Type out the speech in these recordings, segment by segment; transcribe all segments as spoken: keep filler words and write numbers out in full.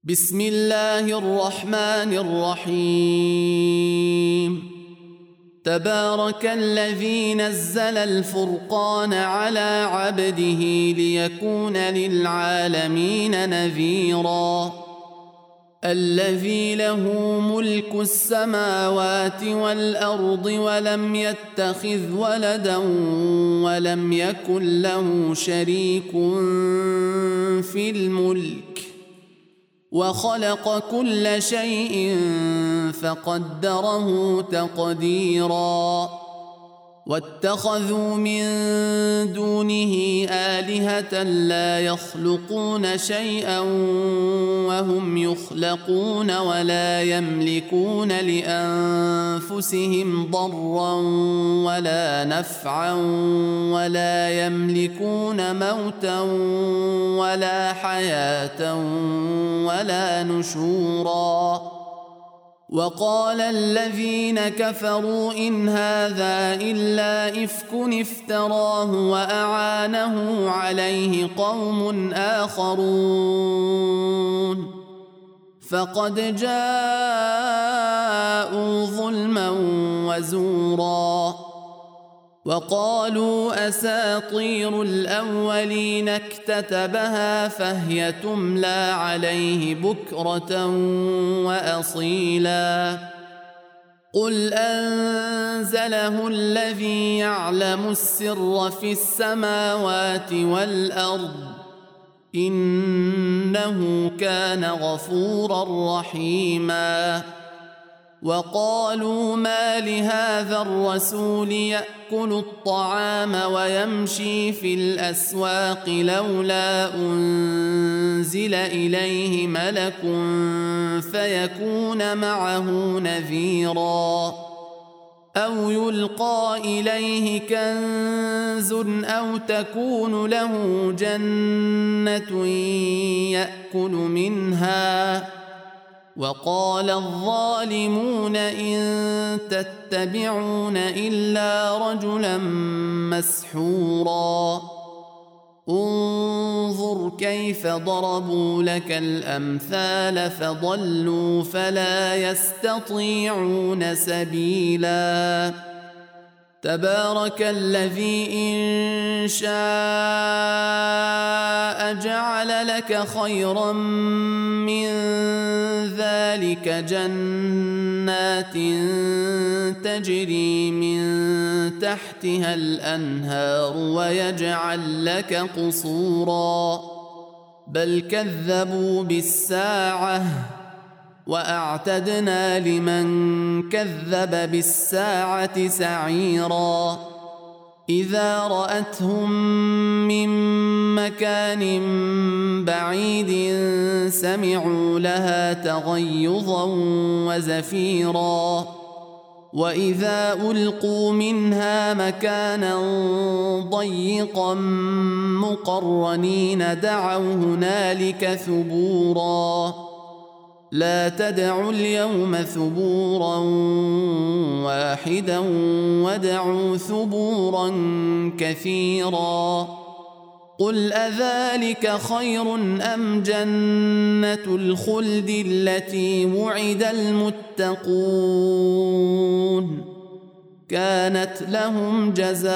بسم الله الرحمن الرحيم. تبارك الذي نزل الفرقان على عبده ليكون للعالمين نذيرا. الذي له ملك السماوات والأرض ولم يتخذ ولدا ولم يكن له شريك في الملك وخلق كل شيء فقدره تقديرا. واتخذوا من دونه آلهة لا يخلقون شيئا وهم يخلقون ولا يملكون لأنفسهم ضرا ولا نفعا ولا يملكون موتا ولا حياة ولا نشورا. وقال الذين كفروا إن هذا إلا إفك افتراه وأعانه عليه قوم آخرون فقد جاءوا ظلما وزورا. وقالوا أساطير الأولين اكتتبها فهي تملى عليه بكرة وأصيلا. قل أنزله الذي يعلم السر في السماوات والأرض إنه كان غفورا رحيما. وقالوا ما لهذا الرسول يأكل الطعام ويمشي في الأسواق لولا أنزل إليه ملك فيكون معه نذيرا. أو يلقى إليه كنز أو تكون له جنة يأكل منها. وقال الظالمون إن تتبعون إلا رجلا مسحورا. انظر كيف ضربوا لك الأمثال فضلوا فلا يستطيعون سبيلا. تبارك الذي إن شاء جعل لك خيرا من ذلك جنات تجري من تحتها الأنهار ويجعل لك قصورا. بل كذبوا بالساعة وأعتدنا لمن كذب بالساعة سعيرا. إذا رأتهم من مكان بعيد سمعوا لها تغيظا وزفيرا. وإذا ألقوا منها مكانا ضيقا مقرنين دعوا هنالك ثبورا. لا تدعوا اليوم ثبورا واحدا وادعوا ثبورا كثيرا. قل أذلك خير أم جنة الخلد التي وعد المتقون كانت لهم جزاء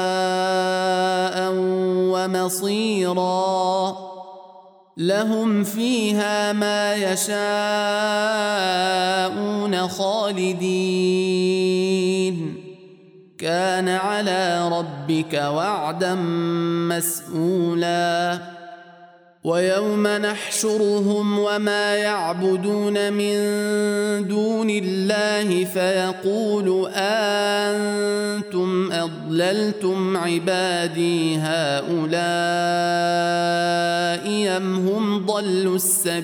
ومصيرا. لهم فيها ما يشاءون خالدين كان على ربك وعدا مسئولا. ويوم نحشرهم وما يعبدون من دون الله فيقول أنتم أضللتم عبادي هؤلاء أم هم ضلوا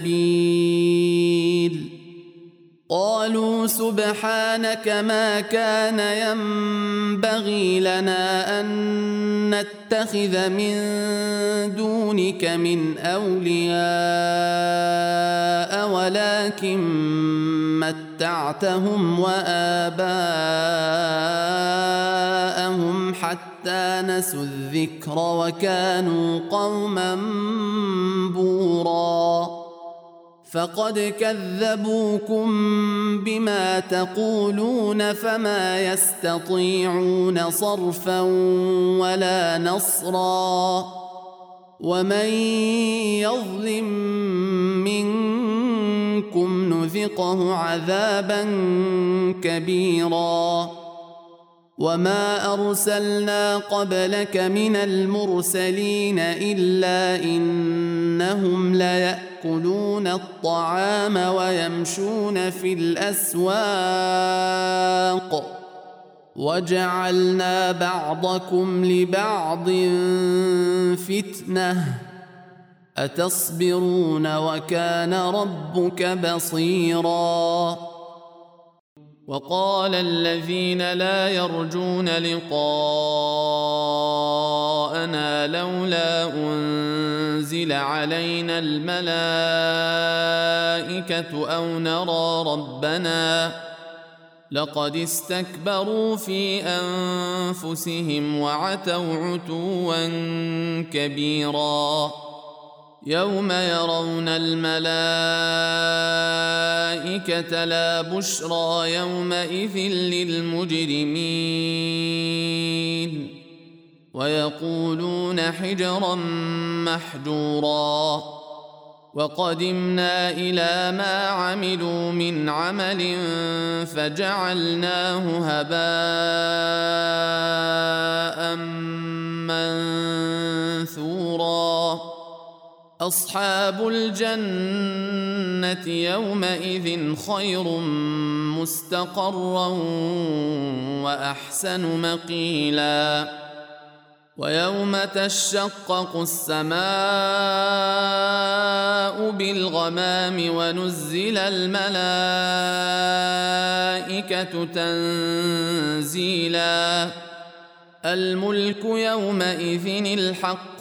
السبيل. قالوا سبحانك ما كان ينبغي لنا أن نتخذ من دونك من أولياء ولكن متعتهم وآباءهم حتى نسوا الذكر وكانوا قوما بورا فقد كذبوكم بما تقولون فما يستطيعون صرفا ولا نصرا ومن يظلم منكم نذقه عذابا كبيرا وما أرسلنا قبلك من المرسلين إلا إنهم ليأكلون الطعام ويمشون في الأسواق وجعلنا بعضكم لبعض فتنة أتصبرون وكان ربك بصيراً. وقال الذين لا يرجون لقاءنا لولا أنزل علينا الملائكة أو نرى ربنا لقد استكبروا في أنفسهم وعتوا عتوا كبيرا يوم يرون الملائكة لا بشرى يومئذ للمجرمين ويقولون حجرا محجورا وقدمنا إلى ما عملوا من عمل فجعلناه هباء منثورا أصحاب الجنة يومئذ خير مستقرا وأحسن مقيلا ويوم تشقق السماء بالغمام ونزل الملائكة تنزيلا الملك يومئذ الحق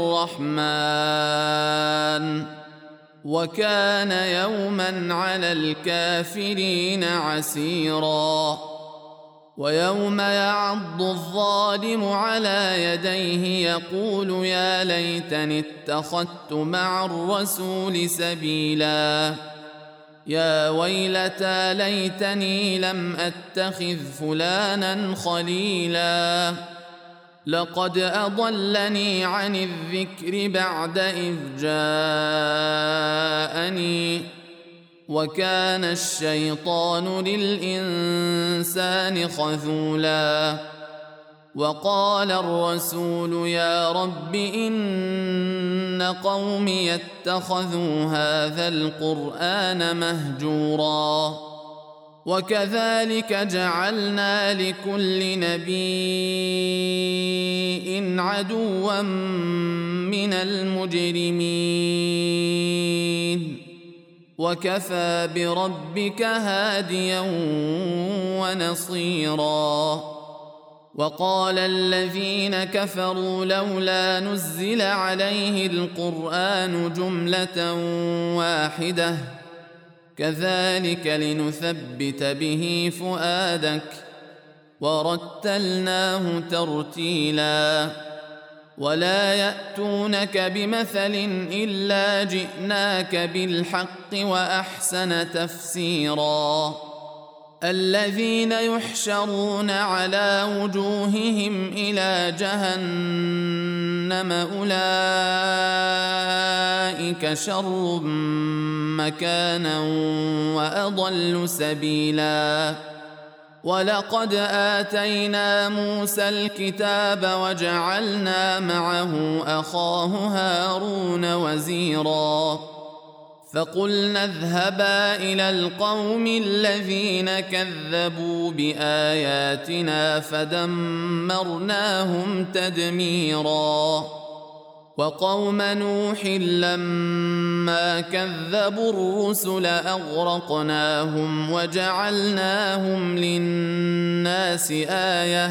للرحمن وكان يوما على الكافرين عسيرا ويوم يعض الظالم على يديه يقول يا ليتني اتخذت مع الرسول سبيلا يا ويلتى ليتني لم أتخذ فلانا خليلا لقد أضلني عن الذكر بعد إذ جاءني وكان الشيطان للإنسان خذولا وقال الرسول يا رب إن قومي اتخذوا هذا القرآن مهجورا وكذلك جعلنا لكل نبي عدوا من المجرمين وكفى بربك هاديا ونصيرا وقال الذين كفروا لولا نزل عليه القرآن جملة واحدة كذلك لنثبت به فؤادك ورتلناه ترتيلا ولا يأتونك بمثل إلا جئناك بالحق وأحسن تفسيرا الذين يحشرون على وجوههم إلى جهنم أولئك شر مكانا وأضل سبيلا ولقد آتينا موسى الكتاب وجعلنا معه أخاه هارون وزيرا فقلنا اذهبا إلى القوم الذين كذبوا بآياتنا فدمرناهم تدميرا وقوم نوح لما كذبوا الرسل أغرقناهم وجعلناهم للناس آية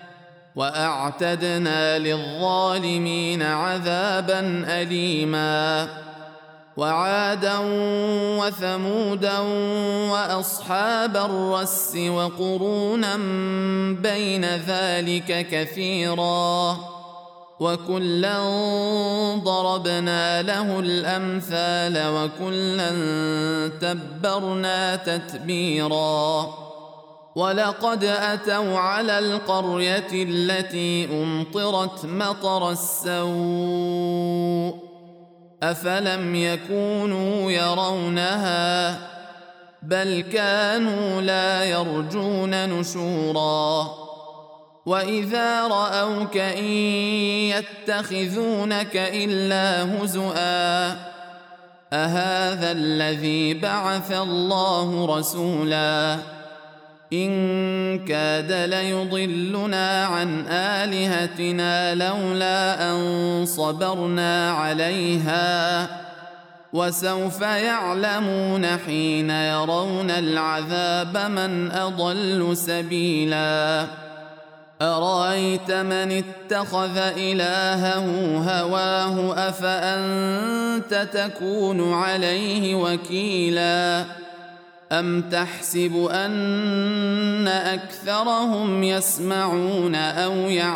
وأعتدنا للظالمين عذابا أليما وعادا وثمودا وأصحاب الرس وقرونا بين ذلك كثيرا وكلا ضربنا له الأمثال وكلا تبرنا تتبيرا ولقد أتوا على القرية التي أمطرت مطر السوء أفلم يكونوا يرونها بل كانوا لا يرجون نشورا وإذا رأوك إن يتخذونك إلا هزؤا أهذا الذي بعث الله رسولا إن كاد ليضلنا عن آلهتنا لولا أن صبرنا عليها وسوف يعلمون حين يرون العذاب من أضل سبيلا أرأيت من اتخذ إلهه هواه أفأنت تكون عليه وكيلا أم تحسب أن أكثرهم يسمعون أو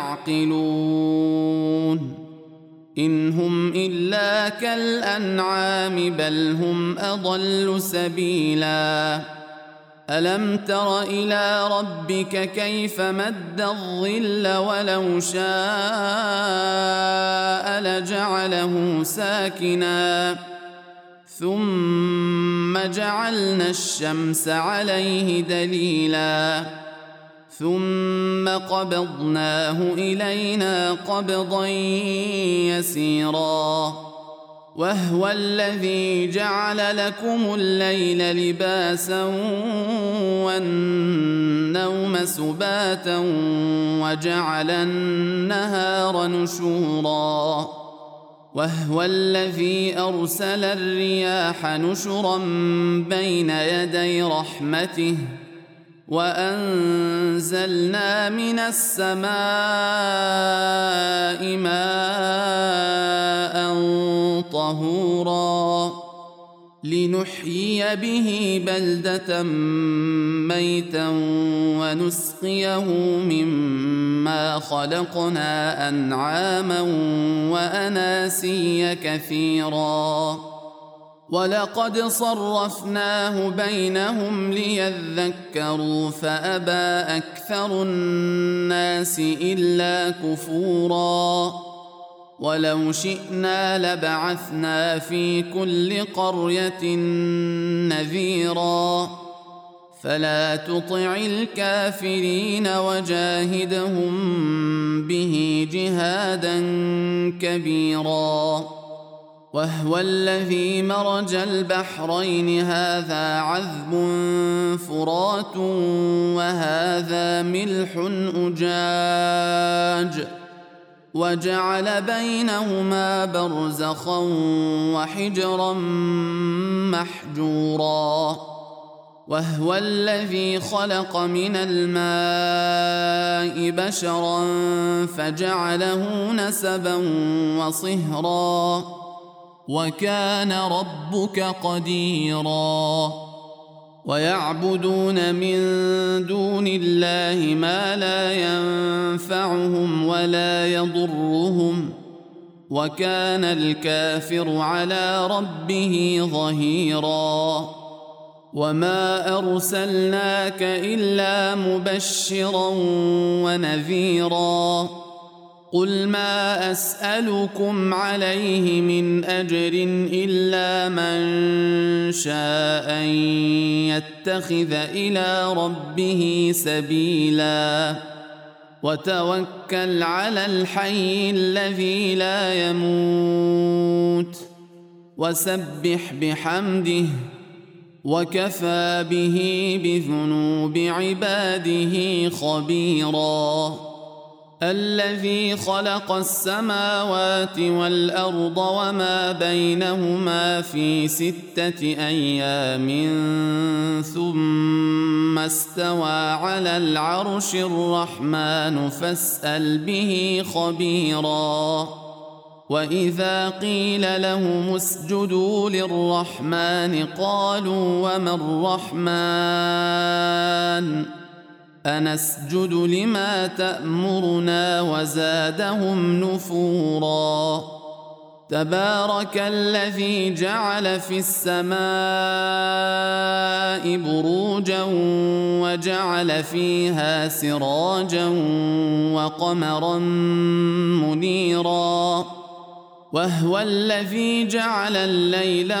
يعقلون إن هم إلا كالأنعام بل هم أضل سبيلا ألم تر إلى ربك كيف مد الظل ولو شاء لجعله ساكنا ثم جعلنا الشمس عليه دليلا ثم قبضناه إلينا قبضا يسيرا وهو الذي جعل لكم الليل لباسا والنوم سباتا وجعل النهار نشورا وهو الذي أرسل الرياح نشرا بين يدي رحمته وأنزلنا من السماء ماء طهورا لنحيي به بلدة ميتا ونسقيه مما خلقنا أنعاما وأناسيا كثيرا ولقد صرفناه بينهم ليذكروا فأبى أكثر الناس إلا كفورا ولو شئنا لبعثنا في كل قرية نذيرا فلا تطع الكافرين وجاهدهم به جهادا كبيرا وهو الذي مرج البحرين هذا عذب فرات وهذا ملح أجاج وجعل بينهما برزخا وحجرا محجورا وهو الذي خلق من الماء بشرا فجعله نسبا وصهرا وكان ربك قديرا ويعبدون من دون الله ما لا ينفعهم ولا يضرهم وكان الكافر على ربه ظهيرا وما أرسلناك إلا مبشرا ونذيرا قل ما أسألكم عليه من أجر إلا من شاء أن يتخذ إلى ربه سبيلا وتوكل على الحي الذي لا يموت وسبح بحمده وكفى به بذنوب عباده خبيرا الذي خلق السماوات والأرض وما بينهما في ستة أيام ثم استوى على العرش الرحمن فاسأل به خبيرا وإذا قيل لهم اسجدوا للرحمن قالوا وما الرحمن أنسجد لما تأمرنا وزادهم نفورا تبارك الذي جعل في السماء بروجا وجعل فيها سراجا وقمرا منيرا وهو الذي جعل الليل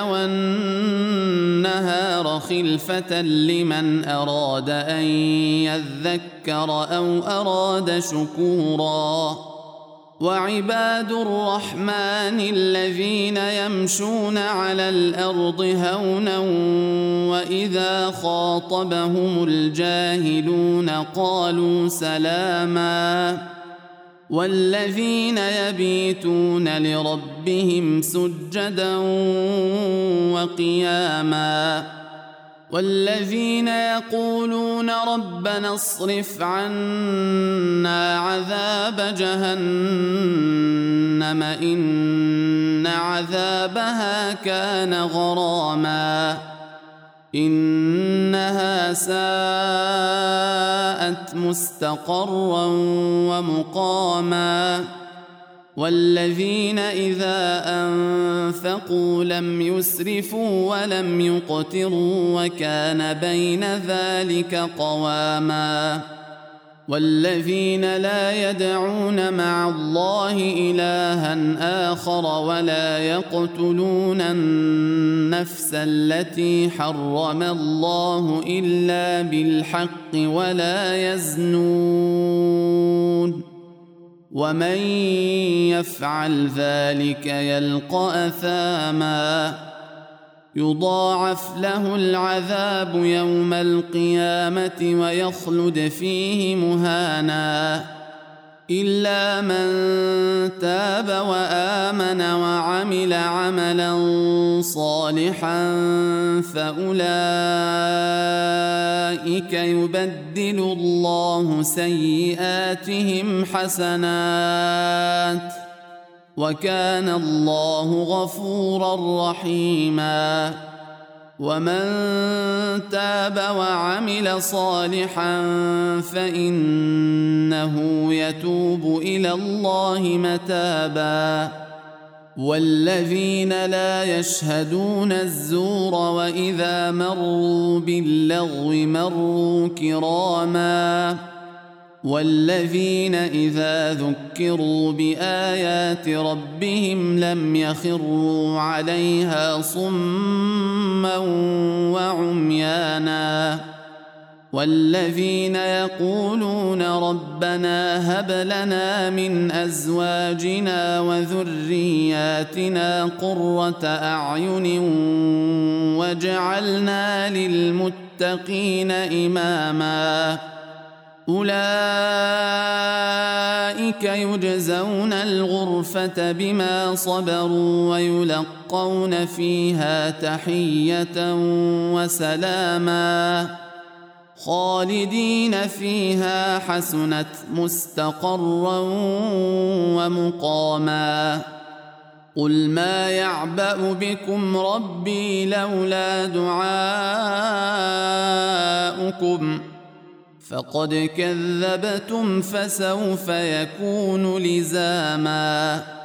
والنهار خلفة لمن أراد أن يذكر أو أراد شكورا وعباد الرحمن الذين يمشون على الأرض هونا وإذا خاطبهم الجاهلون قالوا سلاما والذين يبيتون لربهم سجدا وقياما والذين يقولون ربنا اصرف عنا عذاب جهنم إن عذابها كان غراما إنها ساءت مستقرا ومقاما والذين إذا أنفقوا لم يسرفوا ولم يقتروا وكان بين ذلك قواما والذين لا يدعون مع الله إلها آخر ولا يقتلون النفس التي حرم الله إلا بالحق ولا يزنون ومن يفعل ذلك يلقى أثاما يضاعف له العذاب يوم القيامة ويخلد فيه مهانا إلا من تاب وآمن وعمل عملا صالحا فأولئك يبدل الله سيئاتهم حسنات وكان الله غفورا رحيما ومن تاب وعمل صالحا فإنه يتوب إلى الله متابا والذين لا يشهدون الزور وإذا مروا باللغو مروا كراما والذين إذا ذكروا بآيات ربهم لم يخروا عليها صما وعميانا والذين يقولون ربنا هب لنا من أزواجنا وذرياتنا قرة أعين واجعلنا للمتقين إماما أولئك يجزون الغرفة بما صبروا ويلقون فيها تحية وسلاما خالدين فيها حسنت مستقرا ومقاما قل ما يعبأ بكم ربي لولا دعاؤكم فقد كذبتم فسوف يكون لزاما